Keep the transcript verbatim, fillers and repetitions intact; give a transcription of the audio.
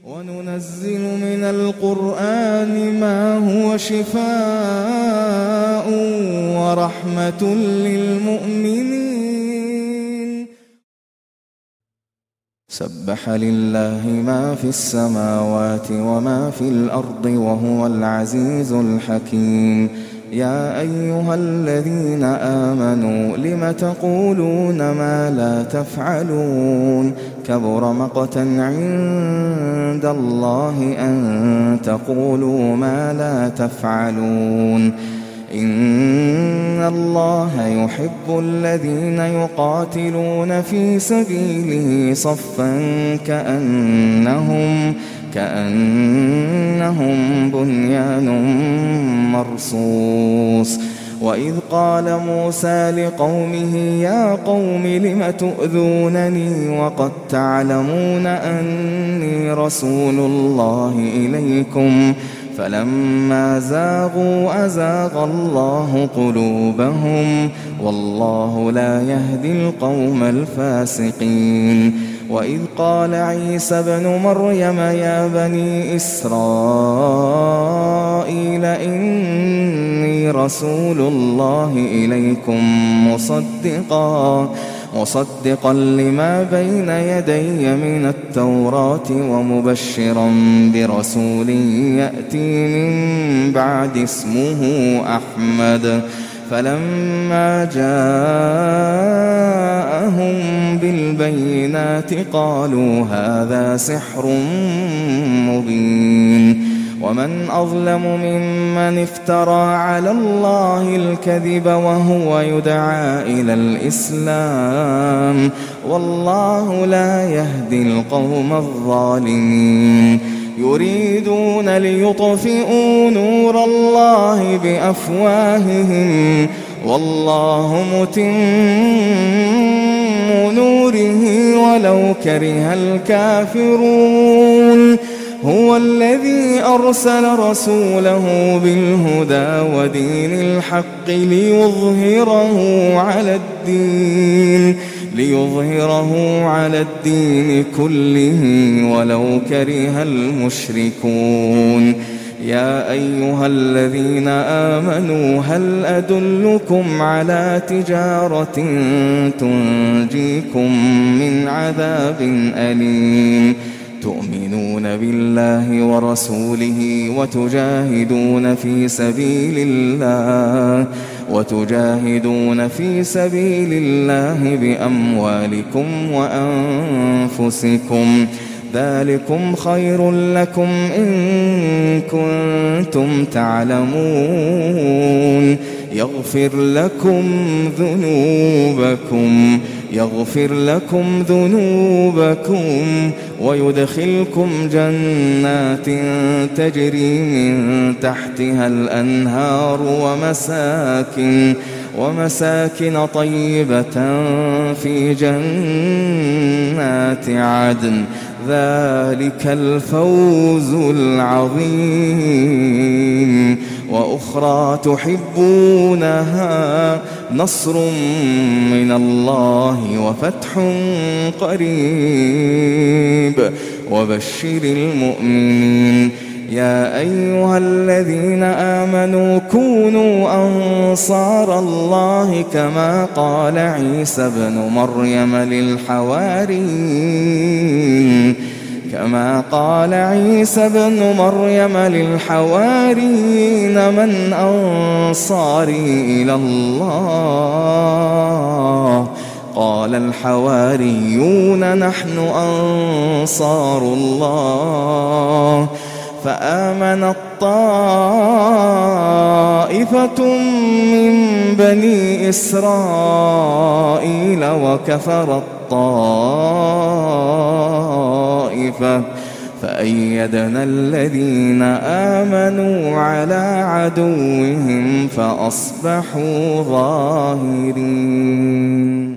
وننزل من القرآن ما هو شفاء ورحمة للمؤمنين. سبح لله ما في السماوات وما في الأرض وهو العزيز الحكيم. يا أيها الذين آمنوا لم تقولون ما لا تفعلون كبر مقتا عند الله أن تقولوا ما لا تفعلون. إن الله يحب الذين يقاتلون في سبيله صفا كأنهم كأنهم بنيان مرصوص. وإذ قال موسى لقومه يا قوم لم تؤذونني وقد تعلمون أني رسول الله إليكم فلما زاغوا أزاغ الله قلوبهم والله لا يهدي القوم الفاسقين. وإذ قال عيسى ابن مريم يا بني إسرائيل إني رسول الله إليكم مصدقا مصدقا لما بين يدي من التوراة ومبشرا برسول يأتي من بعد اسمه أحمد. فلما جاءهم بالبينات قالوا هذا سحر مبين. ومن أظلم ممن افترى على الله الكذب وهو يدعى إلى الإسلام والله لا يهدي القوم الظالمين. يريدون ليطفئوا نور الله بأفواههم والله متم نوره ولو كره الكافرون. هو الذي أرسل رسوله بالهدى ودين الحق ليظهره على الدين ليظهره على الدين كله ولو كره المشركون. يا أيها الذين آمنوا هل أدلكم على تجارة تنجيكم من عذاب أليم تؤمنون بالله ورسوله وتجاهدون في سبيل الله وتجاهدون في سبيل الله بأموالكم وأنفسكم ذلكم خير لكم إن كنتم تعلمون. يغفر لكم ذنوبكم يغفر لكم ذنوبكم ويدخلكم جنات تجري من تحتها الأنهار ومساكن ومساكن طيبة في جنات عدن ذلك الفوز العظيم. وأخرى تحبونها نصر من الله وفتح قريب وبشر المؤمنين. يا أيها الذين آمنوا كونوا أنصار الله كما قال عيسى ابن مريم للحواريين كما قال عيسى ابن مريم للحواريين من أنصاري إلى الله قال الحواريون نحن أنصار الله. فآمنت طائفة من بني إسرائيل وكفرت طائفة فأيدنا الذين آمنوا على عدوهم فأصبحوا ظاهرين.